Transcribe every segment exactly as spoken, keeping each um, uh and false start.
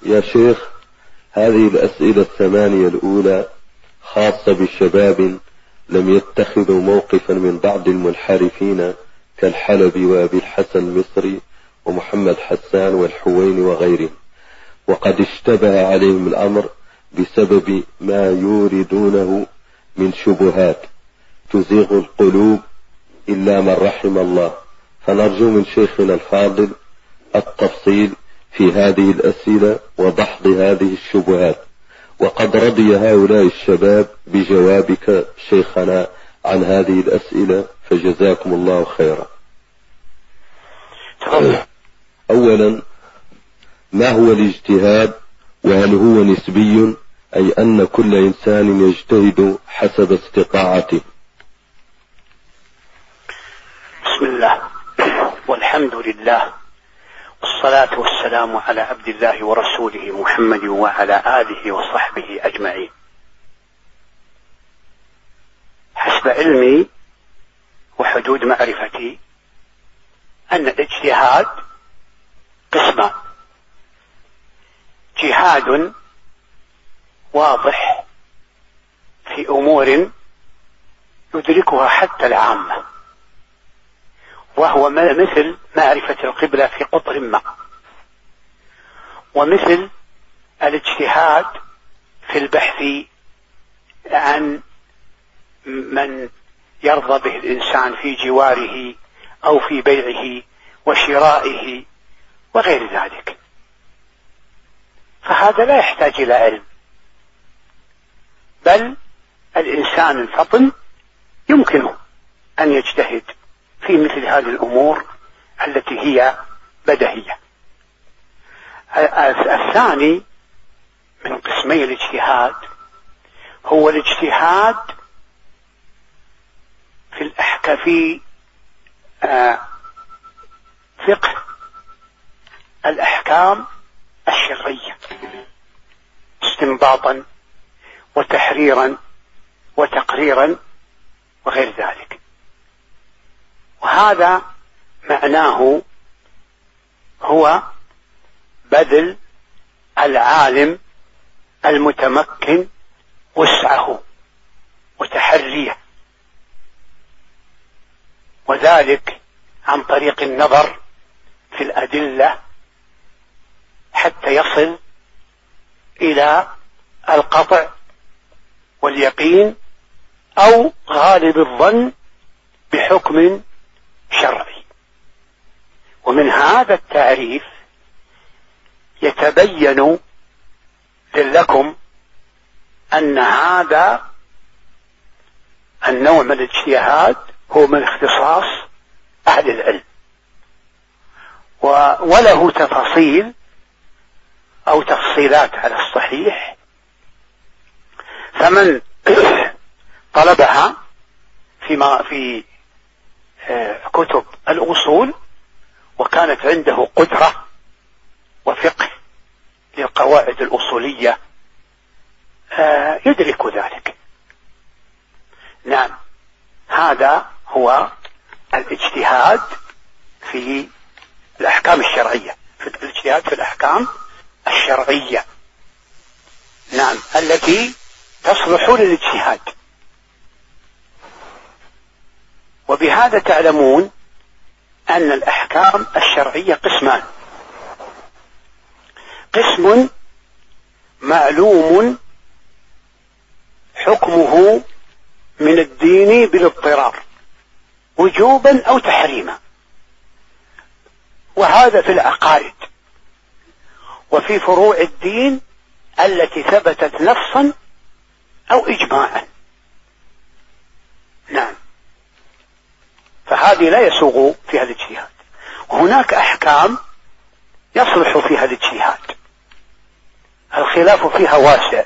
يا شيخ، هذه الأسئلة الثمانية الأولى خاصة بشباب لم يتخذوا موقفا من بعض المنحرفين كالحلبي وأبي الحسن المصري ومحمد حسان والحويني وغيرهم، وقد اشتبه عليهم الأمر بسبب ما يوردونه من شبهات تزيغ القلوب إلا من رحم الله، فنرجو من شيخنا الفاضل التفصيل في هذه الأسئلة وضحض هذه الشبهات. وقد رضي هؤلاء الشباب بجوابك شيخنا عن هذه الأسئلة، فجزاكم الله خيرا. أولا، ما هو الاجتهاد، وهل هو نسبي، أي أن كل إنسان يجتهد حسب استطاعته؟ بسم الله والحمد لله والصلاة والسلام على عبد الله ورسوله محمد وعلى آله وصحبه أجمعين. حسب علمي وحدود معرفتي أن الاجتهاد قسمان: جهاد واضح في أمور يدركها حتى العامة، وهو مثل معرفة القبلة في قطر ما، ومثل الاجتهاد في البحث عن من يرضى به الإنسان في جواره أو في بيعه وشرائه وغير ذلك، فهذا لا يحتاج إلى علم، بل الإنسان الفطن يمكنه أن يجتهد في مثل هذه الأمور التي هي بديهية. الثاني من قسمي الاجتهاد هو الاجتهاد في الأحكام في فقه الأحكام الشرعية استنباطا وتحريرا وتقريرا وغير ذلك، وهذا معناه هو بذل العالم المتمكن وسعه وتحريه، وذلك عن طريق النظر في الأدلة حتى يصل إلى القطع واليقين أو غالب الظن بحكم شرعي. ومن هذا التعريف يتبين لكم أن هذا النوع من الاجتهاد هو من اختصاص أهل العلم، وله تفاصيل أو تفصيلات على الصحيح، فمن طلبها فيما في كتب الأصول وكانت عنده قدرة وفقه للقواعد الأصولية يدرك ذلك. نعم، هذا هو الاجتهاد في الأحكام الشرعية، في الاجتهاد في الأحكام الشرعية، نعم، التي تصلح للاجتهاد. وبهذا تعلمون أن الأحكام الشرعية قسمان: قسم معلوم حكمه من الدين بالاضطرار وجوبا أو تحريما، وهذا في العقائد وفي فروع الدين التي ثبتت نصا أو إجماعا. نعم، فهذه لا يسوغ فيها الاجتهاد. وهناك أحكام يصلح فيها الاجتهاد، الخلاف فيها واسع،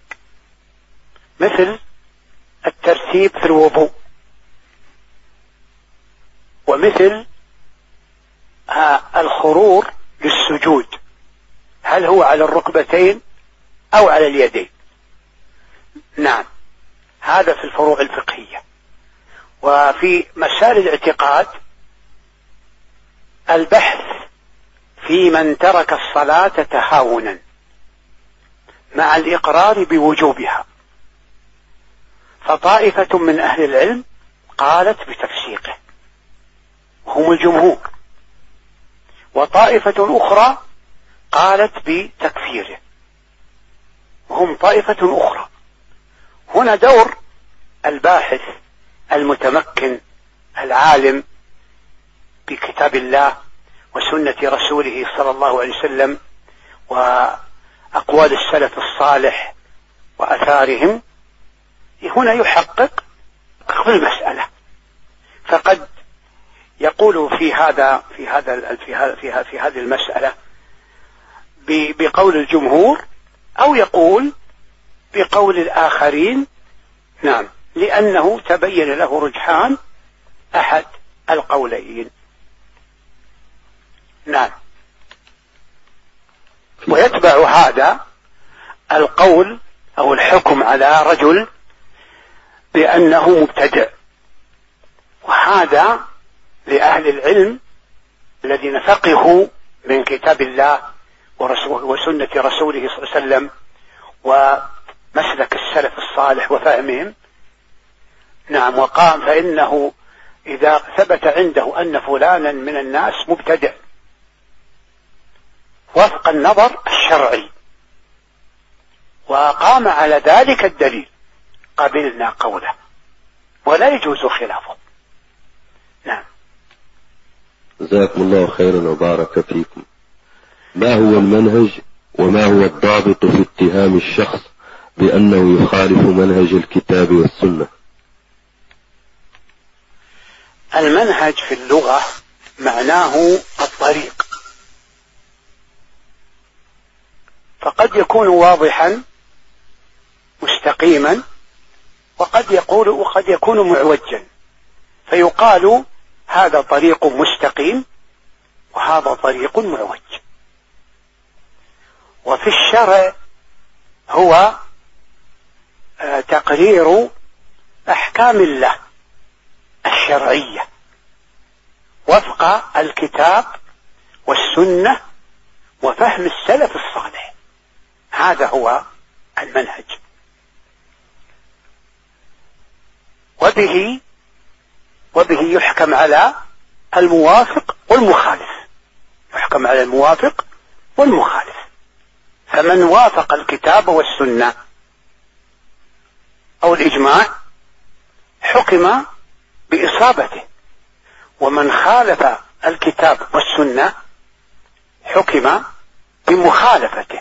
مثل الترتيب في الوضوء، ومثل الخرور للسجود، هل هو على الركبتين أو على اليدين. نعم، هذا في الفروع الفقهية. وفي مسائل الاعتقاد البحث في من ترك الصلاة تهاونا مع الإقرار بوجوبها، فطائفة من أهل العلم قالت بتفسيقه وهم الجمهور، وطائفة أخرى قالت بتكفيره وهم طائفة أخرى. هنا دور الباحث المتمكن العالم بكتاب الله وسنة رسوله صلى الله عليه وسلم وأقوال السلف الصالح وأثارهم، هنا يحقق في المسألة. فقد يقول في هذا في هذا في هذا في, في هذه المسألة بقول الجمهور، أو يقول بقول الآخرين، نعم، لأنه تبين له رجحان أحد القولين. نعم. ويتبع هذا القول أو الحكم على رجل بأنه مبتدع، وهذا لأهل العلم الذين فقهوا من كتاب الله وسنة رسوله صلى الله عليه وسلم ومسلك السلف الصالح وفهمهم، نعم، وقام فإنه إذا ثبت عنده أن فلانا من الناس مبتدع وفق النظر الشرعي وقام على ذلك الدليل قبلنا قوله ولا يجوز خلافه. نعم. جزاكم الله خيرا وبارك فيكم. ما هو المنهج وما هو الضابط في اتهام الشخص بأنه يخالف منهج الكتاب والسنة؟ المنهج في اللغة معناه الطريق، فقد يكون واضحا مستقيما وقد يقول وقد يكون معوجا، فيقال هذا طريق مستقيم وهذا طريق معوج. وفي الشرع هو تقرير أحكام الله الشرعية وفق الكتاب والسنة وفهم السلف الصالح، هذا هو المنهج. وبه وبه يحكم على الموافق والمخالف، يحكم على الموافق والمخالف. فمن وافق الكتاب والسنة أو الإجماع حكم بإصابته، ومن خالف الكتاب والسنة حكم بمخالفته.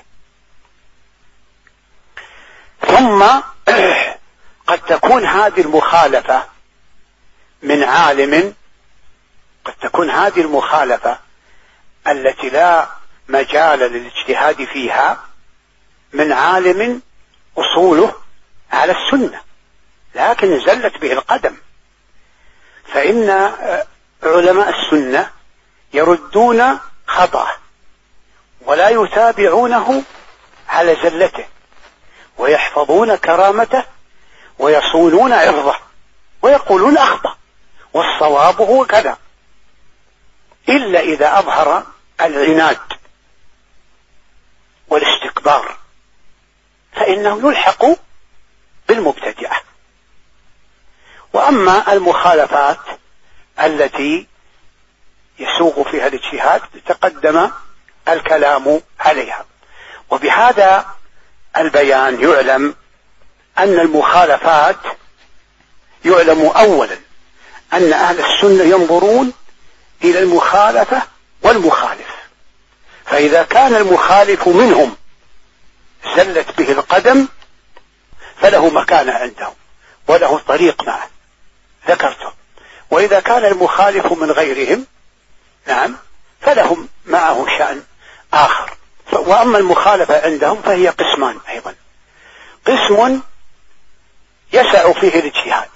ثم قد تكون هذه المخالفة من عالم، قد تكون هذه المخالفة التي لا مجال للاجتهاد فيها من عالم أصوله على السنة لكن زلت به القدم، فإن علماء السنة يردون خطأه ولا يتابعونه على زلته ويحفظون كرامته ويصونون عرضه ويقولون أخطأ والصواب هو كذا، إلا إذا أظهر العناد والاستكبار فإنه يلحق بالمبتدعة. وأما المخالفات التي يسوغ فيها الاجتهاد تقدم الكلام عليها. وبهذا البيان يعلم أن المخالفات يعلم أولا أن أهل السنة ينظرون إلى المخالفة والمخالف، فإذا كان المخالف منهم زلت به القدم فله مكانة عندهم وله طريق معه ذكرته، وإذا كان المخالف من غيرهم نعم فلهم معه شأن آخر. وأما المخالفة عندهم فهي قسمان أيضا، قسم يسع فيه الاجتهاد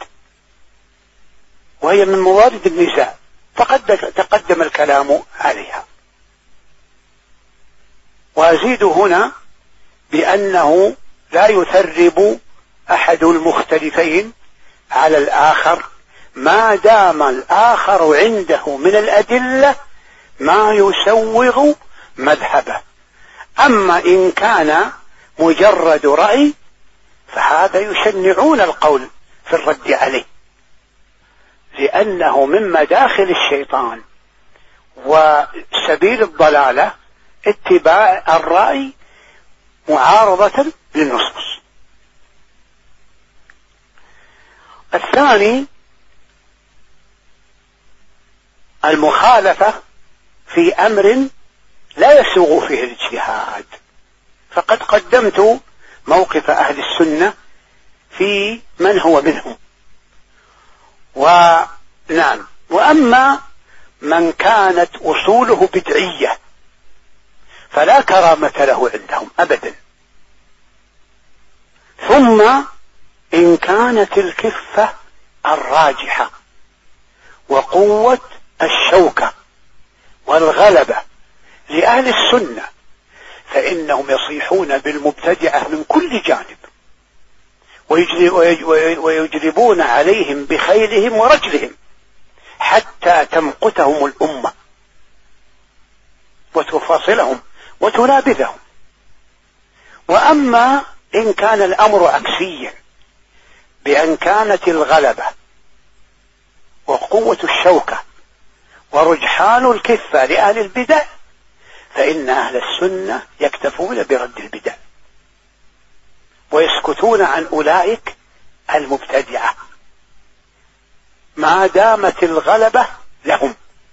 وهي من موارد النزاع فقد تقدم الكلام عليها. وأزيد هنا بأنه لا يثرب أحد المختلفين على الآخر ما دام الآخر عنده من الأدلة ما يسوغ مذهبه. أما إن كان مجرد رأي فهذا يشنعون القول في الرد عليه، لأنه من مداخل الشيطان وسبيل الضلالة اتباع الرأي معارضة للنصوص. الثاني المخالفة في أمر لا يسوغ فيه الاجتهاد، فقد قدمت موقف أهل السنة في من هو منهم. ونعم، وأما من كانت أصوله بدعية فلا كرامة له عندهم أبدا. ثم إن كانت الكفة الراجحة وقوة الشوكة والغلبة لأهل السنة فإنهم يصيحون بالمبتدعة من كل جانب ويجلبون عليهم بخيلهم ورجلهم حتى تمقتهم الأمة وتفاصلهم وتنابذهم. وأما إن كان الأمر عكسيا، بأن كانت الغلبة وقوة الشوكة ورجحان الكفة لأهل البدع فإن أهل السنة يكتفون برد البدع ويسكتون عن أولئك المبتدعة ما دامت الغلبة لهم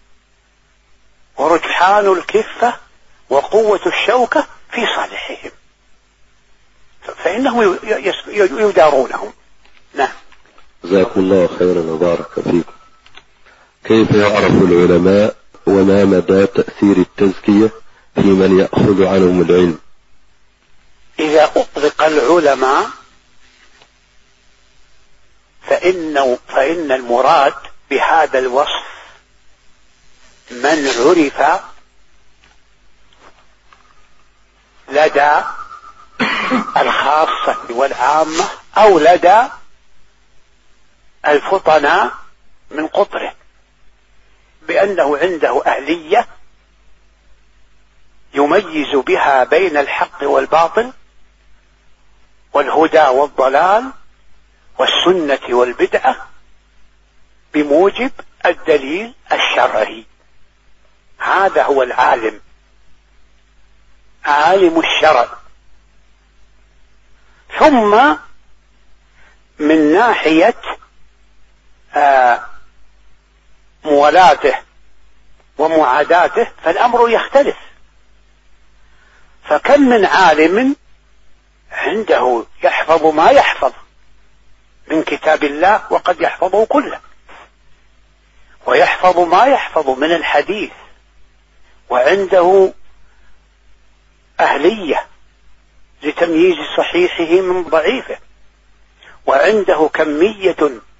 ورجحان الكفة وقوة الشوكة في صالحهم، فإنهم يدارونهم. نعم. جزاكم الله خيرا وبارك فيكم. كيف يعرف العلماء وما مدى تأثير التزكية في من يأخذ عنهم العلم؟ إذا أطلق العلماء فإن, فإن المراد بهذا الوصف من عرف لدى الخاصة والعامة أو لدى الفطناء من قطره بأنه عنده أهلية يميز بها بين الحق والباطل والهدى والضلال والسنة والبدعة بموجب الدليل الشرعي. هذا هو العالم، عالم الشرع. ثم من ناحية آه موالاته ومعاداته فالأمر يختلف، فكم من عالم عنده يحفظ ما يحفظ من كتاب الله وقد يحفظه كله، ويحفظ ما يحفظ من الحديث وعنده أهلية لتمييز صحيحه من ضعيفه، وعنده كمية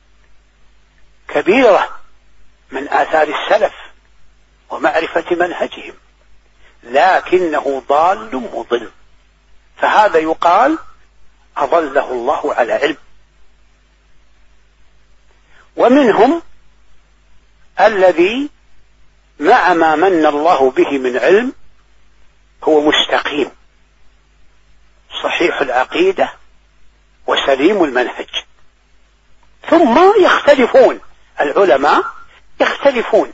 كبيرة من آثار السلف ومعرفة منهجهم، لكنه ضال مضل، فهذا يقال أضله الله على علم. ومنهم الذي مع ما من الله به من علم هو مستقيم صحيح العقيدة وسليم المنهج. ثم يختلفون العلماء، يختلفون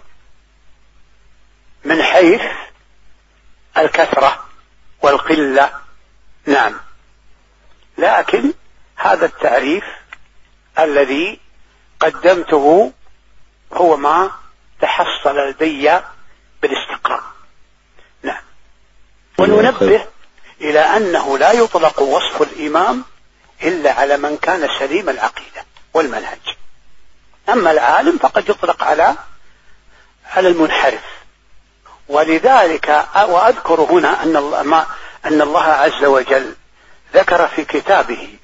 من حيث الكثرة والقلة. نعم، لكن هذا التعريف الذي قدمته هو ما تحصل لدي بالاستقراء. نعم. وننبه إلى أنه لا يطلق وصف الإمام إلا على من كان سليم العقيدة والمنهج، أما العالم فقد يطلق على على المنحرف. ولذلك وأذكر هنا أن الله, ما أن الله عز وجل ذكر في كتابه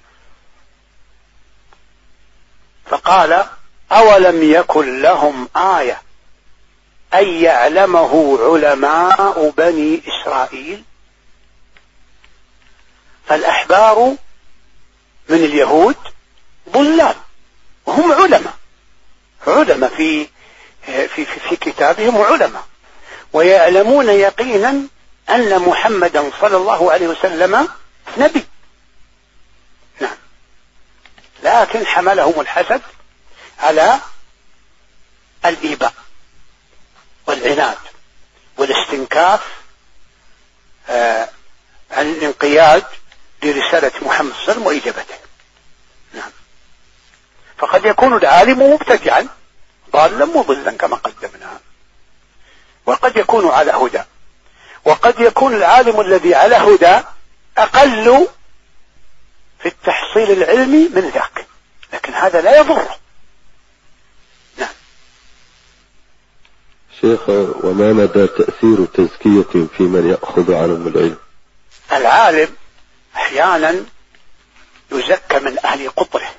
فقال: أولم يكن لهم آية أن يعلمه علماء بني إسرائيل. فالأحبار من اليهود ضلال وهم علماء، علماء في في في, في كتابهم علماء، ويعلمون يقينا أن محمدا صلى الله عليه وسلم نبي لكن حملهم الحسد على الإيباء والعناد والاستنكاف آه عن الانقياد لرسالة محمد صلى الله عليه وسلم وإجابته. نعم. فقد يكون العالم مبتدعا ضالا مضلا كما قدمنا، وقد يكون على هدى، وقد يكون العالم الذي على هدى أقل في التحصيل العلمي من ذاك، لكن هذا لا يضره. نعم. شيخ، وما مدى تأثير تزكية في من يأخذ عنهم العلم؟ العالم أحيانا يزكى من أهل قطره،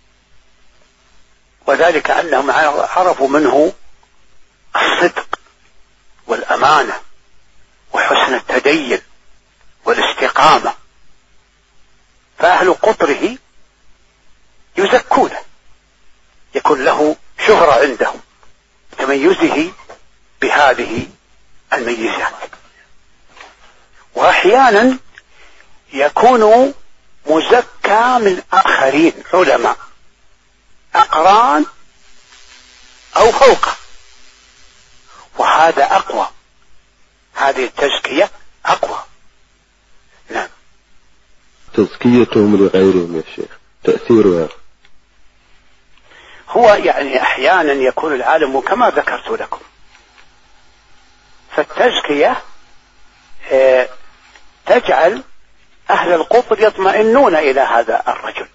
وذلك أنهم عرفوا منه الصدق والأمانة وحسن التدين والاستقامة، فأهل قطره يزكونه، يكون له شهرة عندهم تميزه بهذه الميزات. وأحيانا يكون مزكى من آخرين علماء أقران أو فوقه، وهذا أقوى، هذه التزكية أقوى. نعم. تزكيتهم لغيرهم يا شيخ تأثيرها؟ هو يعني أحيانا يكون العالم كما ذكرت لكم، فالتزكية تجعل أهل القطر يطمئنون إلى هذا الرجل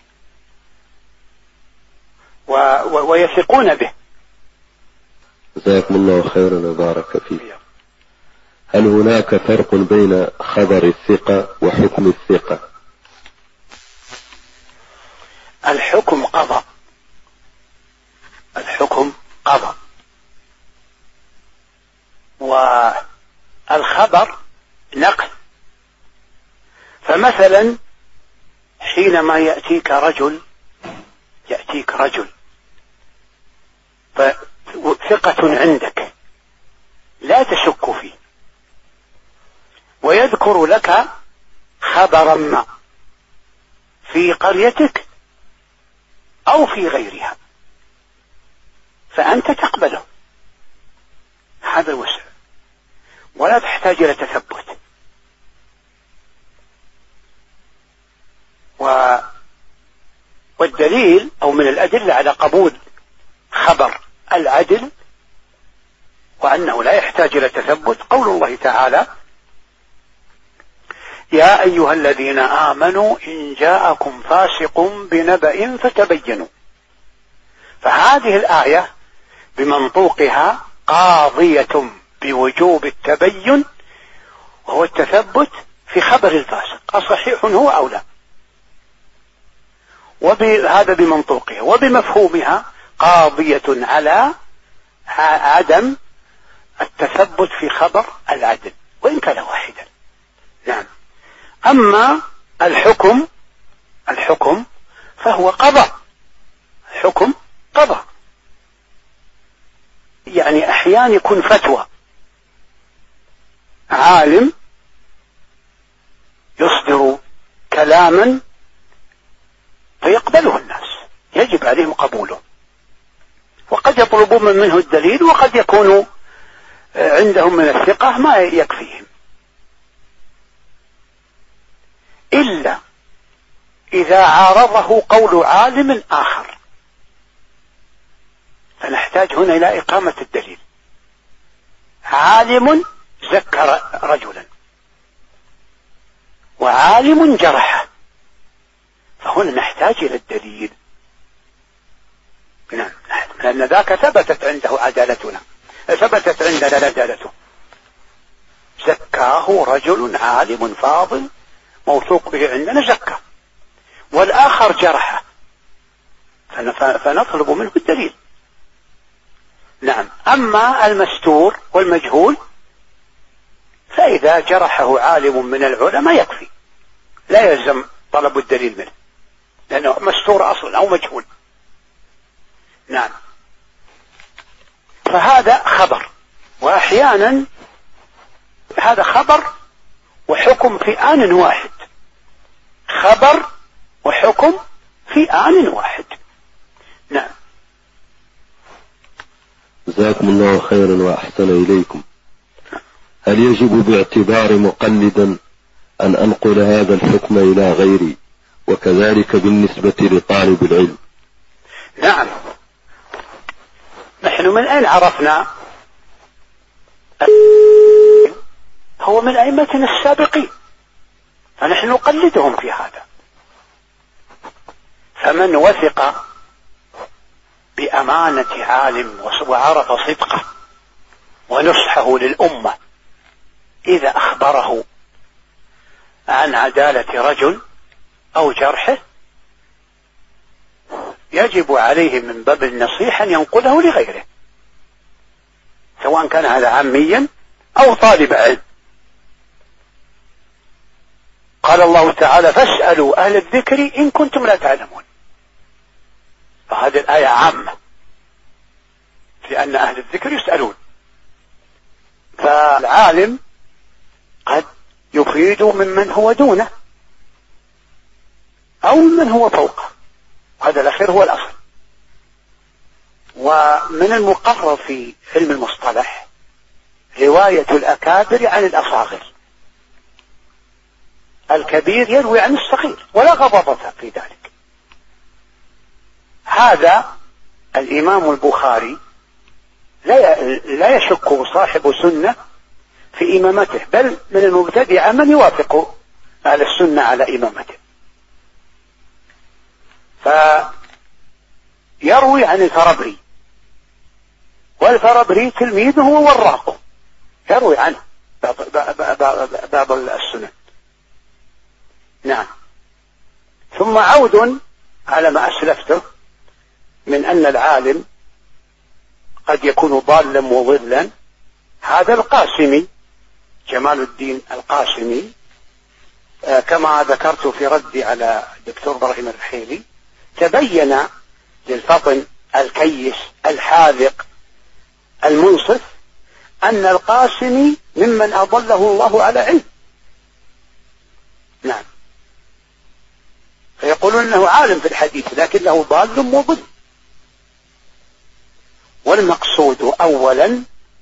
ويثقون به. جزاكم الله خيرا وبارك فيك. هل هناك فرق بين خبر الثقة وحكم الثقة؟ الحكم قضاء، الحكم قضاء، والخبر نقل. فمثلا حينما يأتيك رجل يأتيك رجل فثقة عندك لا تشك فيه، ويذكر لك خبرا ما في قريتك أو في غيرها، فأنت تقبله، هذا الوسع، ولا تحتاج إلى تثبت. و... والدليل أو من الأدلة على قبول خبر العدل وأنه لا يحتاج إلى تثبت قول الله تعالى: يا أيها الذين آمنوا إن جاءكم فاسق بنبأ فتبينوا. فهذه الآية بمنطوقها قاضية بوجوب التبين، وهو التثبت في خبر الفاسق أصحيح هو أو لا، وهذا بمنطوقها، وبمفهومها قاضية على عدم التثبت في خبر العدل وإن كان واحدا. نعم. أما الحكم الحكم فهو قضاء، حكم قضاء، يعني أحيانا يكون فتوى، عالم يصدر كلاما فيقبله الناس، يجب عليهم قبوله، وقد يطلبون منه الدليل، وقد يكون عندهم من الثقة ما يكفيهم، إلا إذا عارضه قول عالم آخر، فنحتاج هنا إلى إقامة الدليل. عالم ذكر رجلا وعالم جرحه، فهنا نحتاج إلى الدليل. نعم، لأن ذاك ثبتت عنده عدالتنا، ثبتت عندنا عدالته، زكاه رجل عالم فاضل موثوق به عندنا زكاه، والآخر جرحه، فنطلب منه الدليل. نعم. أما المستور والمجهول فإذا جرحه عالم من العلماء يكفي، لا يلزم طلب الدليل منه، لأنه مستور أصلا أو مجهول. نعم. فهذا خبر، وأحيانا هذا خبر وحكم في آن واحد، خبر وحكم في آن واحد. نعم. جزاكم الله خيرا وأحسن إليكم. هل يجب باعتبار مقلدا أن أنقل هذا الحكم إلى غيري، وكذلك بالنسبة لطالب العلم؟ نعم. نحن من أين عرفنا؟ هو من أئمتنا السابقين، فنحن نقلدهم في هذا. فمن وثق بأمانة عالم وعرف صدقه ونصحه للأمة إذا أخبره عن عدالة رجل أو جرحه، يجب عليه من باب النصيحة أن ينقله لغيره، سواء كان هذا عاميا أو طالب علم. قال الله تعالى: فاسألوا أهل الذكر إن كنتم لا تعلمون. فهذه الآية عامة، لأن أهل الذكر يسألون. فالعالم قد يفيد ممن هو دونه أو ممن هو فوقه، هذا الأخير هو الأصل. ومن المقرر في علم المصطلح رواية الأكابر عن الأصاغر، الكبير يروي عن الصغير ولا غضاضة في ذلك. هذا الإمام البخاري لا يشك صاحب سنة في إمامته، بل من المبتدع من يوافق أهل السنة على إمامته. فيروي عن الفربري، والفربري تلميذه ووراقه، يروي عنه بعض السنن. نعم. ثم عود على ما أسلفته من أن العالم قد يكون ضالا مضلا. هذا القاسمي، جمال الدين القاسمي، آه كما ذكرت في ردي على الدكتور إبراهيم الرحيلي، تبين للفطن الكيس الحاذق المنصف أن القاسمي ممن أضله الله على علم. نعم. فيقولون أنه عالم في الحديث لكنه ضال مضل. والمقصود أولا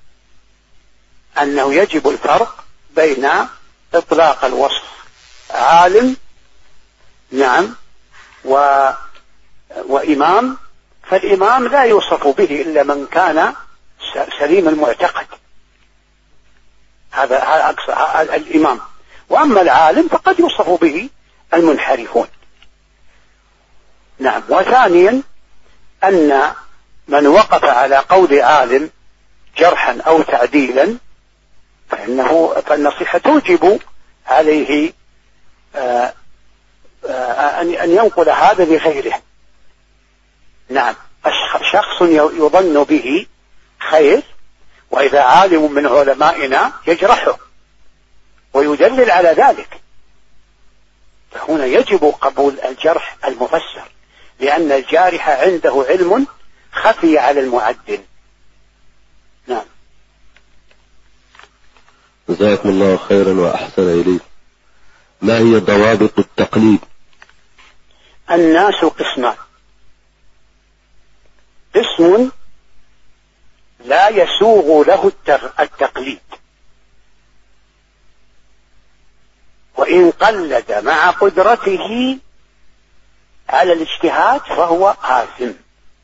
أنه يجب الفرق بين إطلاق الوصف عالم نعم و... وإمام. فالإمام لا يوصف به إلا من كان سليم المعتقد، هذا هذا الإمام. وأما العالم فقد يوصف به المنحرفون. نعم. وثانيا أن من وقف على قول عالم جرحا أو تعديلا فإنه فالنصيحة توجب عليه آآ آآ أن ينقل هذا لغيره. نعم. شخص يظن به خير، وإذا عالم من علمائنا يجرحه ويدلل على ذلك، فهنا يجب قبول الجرح المفسر، لأن الجارح عنده علم خفي على المعدل. نعم. جزاكم الله خيرا وأحسن إليك. ما هي ضوابط التقليد؟ الناس قسمان: قسم لا يسوغ له التقليد، وإن قلد مع قدرته على الاجتهاد فهو آثم.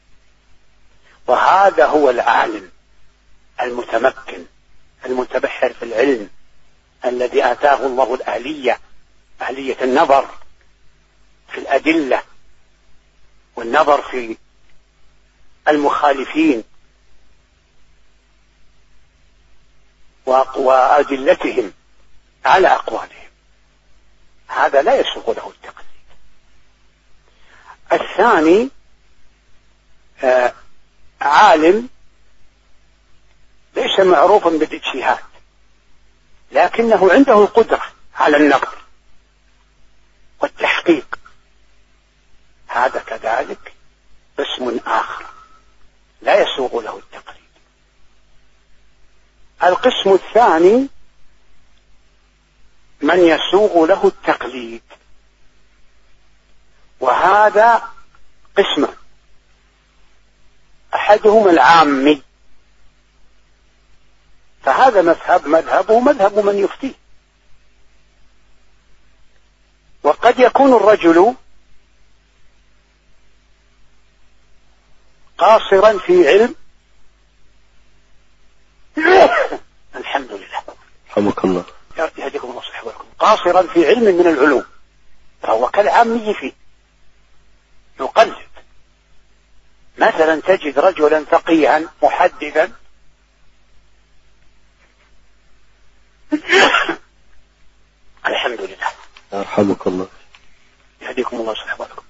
وهذا هو العالم المتمكن المتبحر في العلم الذي آتاه الله الآلية، آلية النظر في الأدلة والنظر في المخالفين وأدلتهم على أقوالهم. هذا لا يسوغ له التقليد. الثاني آه عالم ليس معروفا بالاجتهاد لكنه عنده القدرة على النظر والتحقيق، هذا كذلك قسم آخر لا يسوغ له التقليد. القسم الثاني من يسوغ له التقليد وهذا قسم، أحدهما العامي، فهذا مذهب مذهبه مذهب من يفتيه. وقد يكون الرجل قاصرا في علم الحمد لله رحمك الله يهديكم الله صحيح ولكم، قاصرا في علم من العلوم، فهو كالعامي فيه يقلد. مثلا تجد رجلا فقيها محدثا الحمد لله رحمك الله يهديكم الله صحيح ولكم،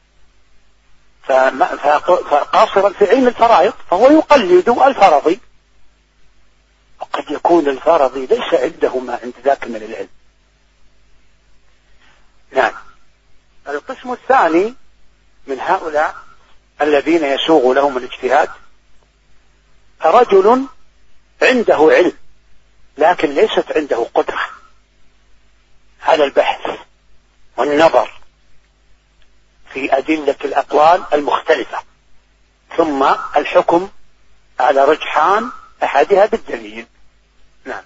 فقاصرا في علم الفرائض فهو يقلد الفرضي، وقد يكون الفرضي ليس عنده ما عند ذاك من العلم. نعم. القسم الثاني من هؤلاء الذين يسوغ لهم الاجتهاد رجل عنده علم لكن ليست عنده قدرة على البحث والنظر في أدلة الأقوال المختلفة ثم الحكم على رجحان أحدها بالدليل. نعم.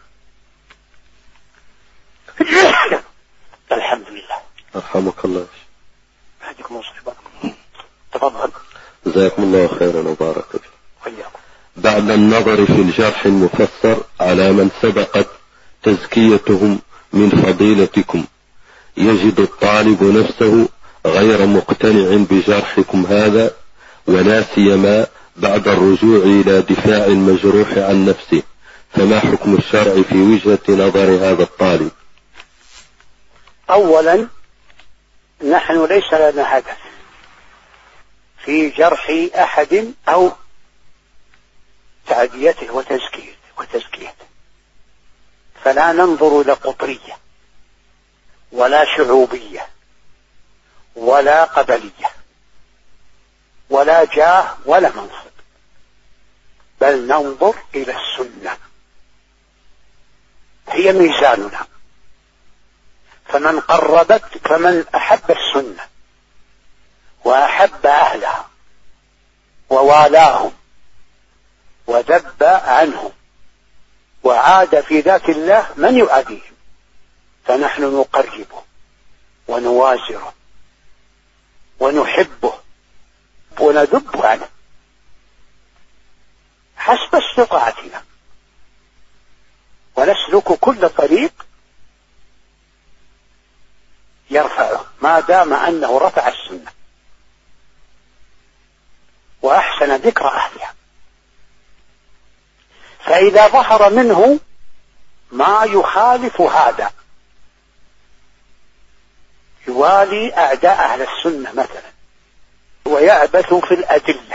الحمد لله رحمك الله. يهديكم الله صحيح ولكم. تفضل. جزاكم الله خيرا وبارك فيك. وإياكم. بعد النظر في الجرح المفسر على من سبقت تزكيتهم من فضيلتكم يجد الطالب نفسه غير مقتنع بجرحكم هذا، ولا سيما بعد الرجوع إلى دفاع المجروح عن نفسه، فما حكم الشرع في وجهة نظر هذا الطالب؟ أولا نحن ليس لنا هدف في جرح أحد أو تعديته وتزكيته وتزكيته، فلا ننظر إلى قطرية ولا شعوبية ولا قبلية ولا جاه ولا منصب، بل ننظر إلى السنة هي ميزاننا. فمن قربت فمن أحب السنة وأحب أهلها ووالاهم وذب عنهم وعاد في ذات الله من يعاديهم، فنحن نقربه ونوازره ونحبه وندب عنه حسب استطاعتنا، ونسلك كل طريق يرفعه ما دام أنه رفع السنة وأحسن ذكر أهلها. فإذا ظهر منه ما يخالف هذا يوالي أعداء أهل السنة مثلا ويعبث في الأدلة،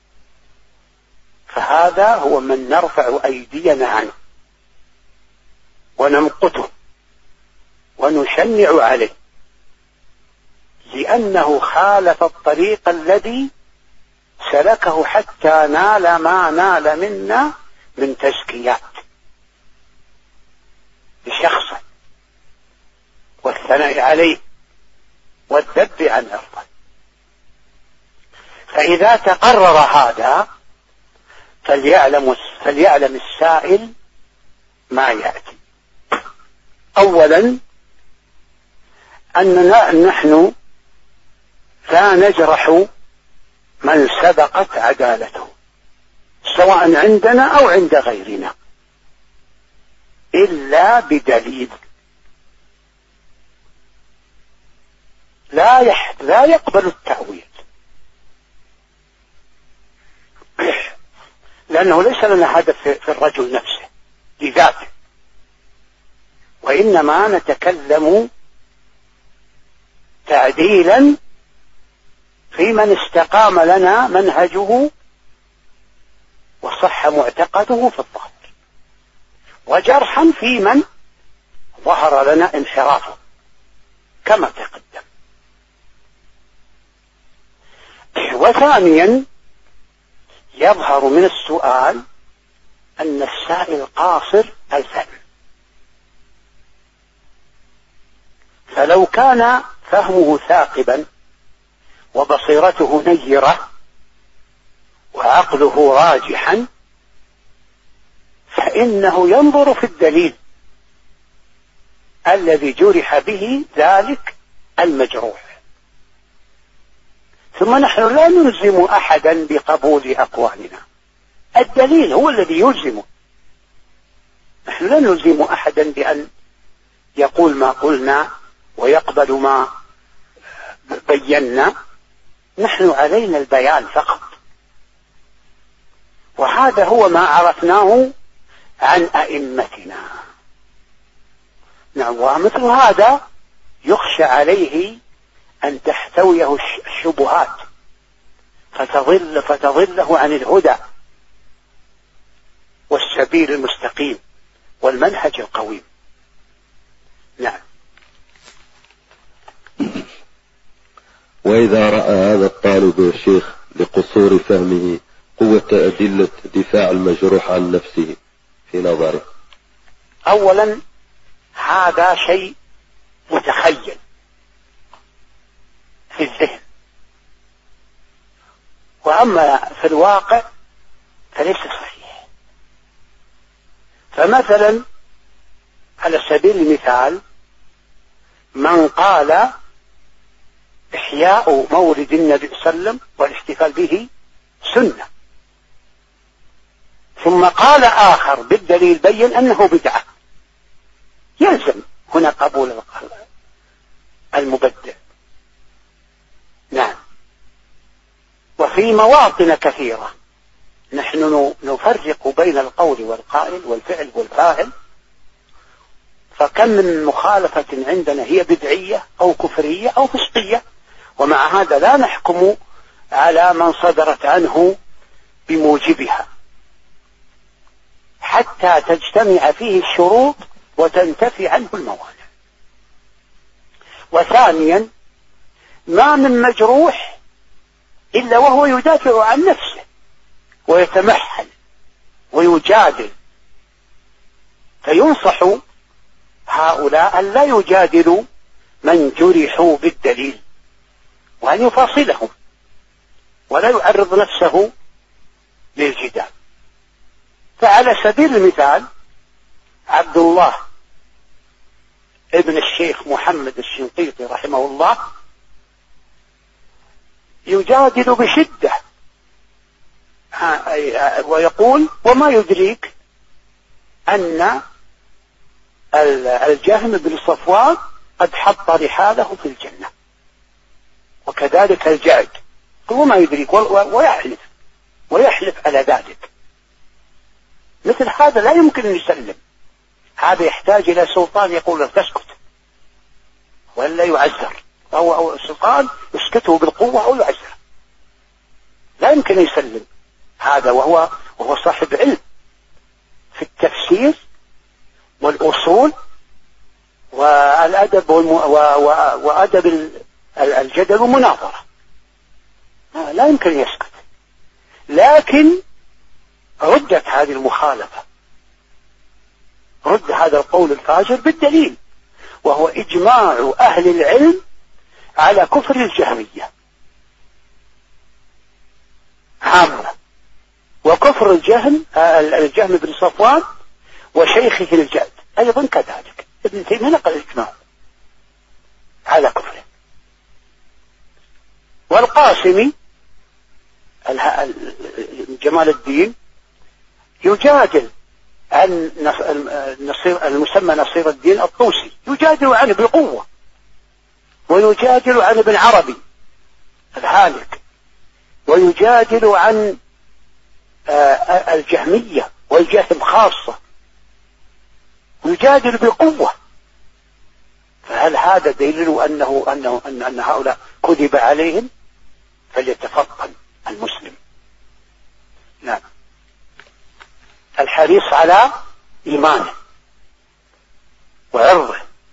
فهذا هو من نرفع أيدينا عنه ونمقته ونشنع عليه، لأنه خالف الطريق الذي سلكه حتى نال ما نال منا من تزكيات لشخصه والثناء عليه والذب عن عرضه. فإذا تقرر هذا فليعلم, فليعلم السائل ما يأتي. أولا أننا نحن لا نجرح من سبقت عدالته سواء عندنا أو عند غيرنا إلا بدليل، لا يح... لا يقبل التأويل، لأنه ليس لنا هدف في الرجل نفسه لذاته، وإنما نتكلم تعديلا في من استقام لنا منهجه وصح معتقده في الظاهر، وجرحا في من ظهر لنا انحرافه كما تقدم. وثانيا يظهر من السؤال أن السائل قاصر الفهم، فلو كان فهمه ثاقبا وبصيرته نيرة وعقله راجحا فإنه ينظر في الدليل الذي جرح به ذلك المجروح. ثم نحن لا نلزم أحدا بقبول أقوالنا، الدليل هو الذي يلزمه. نحن لا نلزم أحدا بأن يقول ما قلنا ويقبل ما بينا، نحن علينا البيان فقط، وهذا هو ما عرفناه عن أئمتنا. نعم، ومثل هذا يخشى عليه أن تحتويه الشبهات فتضل فتضله عن الهدى والسبيل المستقيم والمنهج القويم. نعم. وإذا رأى هذا الطالب يا شيخ لقصور فهمه قوة أدلة دفاع المجروح عن نفسه في نظره؟ أولا هذا شيء متخيل في الذهن، وأما في الواقع فليس صحيح. فمثلا على سبيل المثال من قال إحياء مولد النبي صلى الله عليه وسلم والاحتفال به سنة، ثم قال آخر بالدليل بين أنه بدعة، يلزم هنا قبول المبدع. نعم. وفي مواطن كثيرة نحن نفرق بين القول والقائل والفعل والفاعل، فكم من مخالفة عندنا هي بدعية أو كفرية أو فسقية، ومع هذا لا نحكم على من صدرت عنه بموجبها حتى تجتمع فيه الشروط وتنتفي عنه الموانع. وثانيا ما من مجروح إلا وهو يدافع عن نفسه ويتمحل ويجادل، فينصح هؤلاء أن لا يجادلوا من جرحوا بالدليل، وأن يفاصلهم ولا يعرض نفسه للجدال. فعلى سبيل المثال عبد الله ابن الشيخ محمد الشنقيطي رحمه الله يجادل بشدة ويقول وما يدريك أن الجهم بن صفوان قد حط رحاله في الجنة، وكذلك الجعد، وما يدريك ويحلف ويحلف على ذلك. مثل هذا لا يمكن أن يسلم، هذا يحتاج إلى سلطان يقول له تسكت ولا يعزر، أو السلطان يسكته بالقوة أو يعزر، لا يمكن أن يسلم هذا، وهو وهو صاحب علم في التفسير والأصول والأدب وأدب الجدل والمناظرة، لا يمكن أن يسكت. لكن ردت هذه المخالفة، رد هذا القول الفاجر بالدليل، وهو إجماع أهل العلم على كفر الجهمية عامة، وكفر الجهم الجهم بن صفوان وشيخه الجعد أيضا كذلك. ابن تيمية نقل الإجماع على كفره. والقاسمي جمال الدين يجادل عن المسمى نصير الدين الطوسي، يجادل عنه بقوة، ويجادل عن ابن عربي الهالك، ويجادل عن الجهمية والجهم خاصة، يجادل بقوة. فهل هذا دليل أنه أنه أن أن هؤلاء كذب عليهم؟ فليتفطن المسلم. نعم. الحريص على إيمانه وعرضه.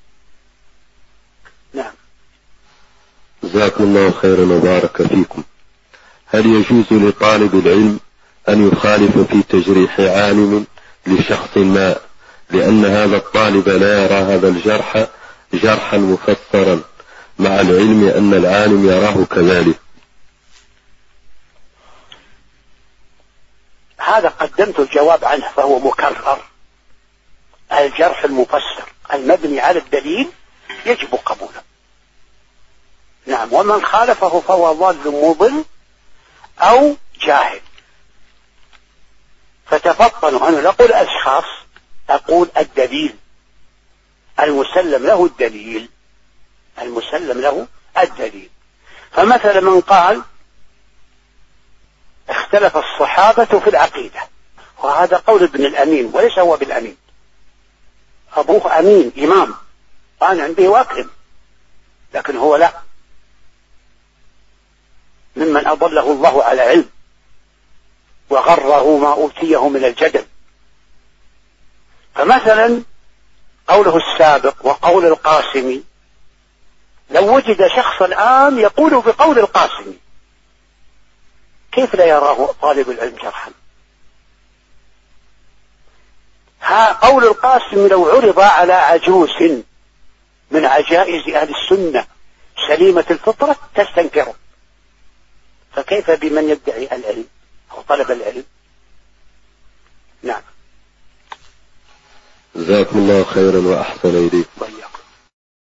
نعم. جزاكم الله خيرا وبارك فيكم. هل يجوز لطالب العلم أن يخالف في تجريح عالم لشخص ما لأن هذا الطالب لا يرى هذا الجرح جرحا مفسرا، مع العلم أن العالم يراه كذلك، هذا قدمت الجواب عنه فهو مكرر. الجرح المفسر المبني على الدليل يجب قبوله. نعم. ومن خالفه فهو ضال مضل أو جاهل. فتفطنوا. أنا لا أقول أشخاص، أقول الدليل المسلم له الدليل المسلم له الدليل. فمثلا من قال اختلف الصحابة في العقيدة، وهذا قول ابن الأمين وليس هو بالأمين، أبوه أمين إمام أنا عندي واكرم، لكن هو لا، ممن أضله الله على علم وغره ما أوتيه من الجدل. فمثلا قوله السابق وقول القاسمي، لو وجد شخص الآن يقول بقول القاسمي كيف لا يراه طالب العلم جرحا؟ ها قول القاسم لو عرض على عجوز من عجائز أهل السنة سليمة الفطرة تستنكره، فكيف بمن يدعي العلم أو طلب العلم؟ نعم. جزاكم الله خيرا وأحسن إليكم.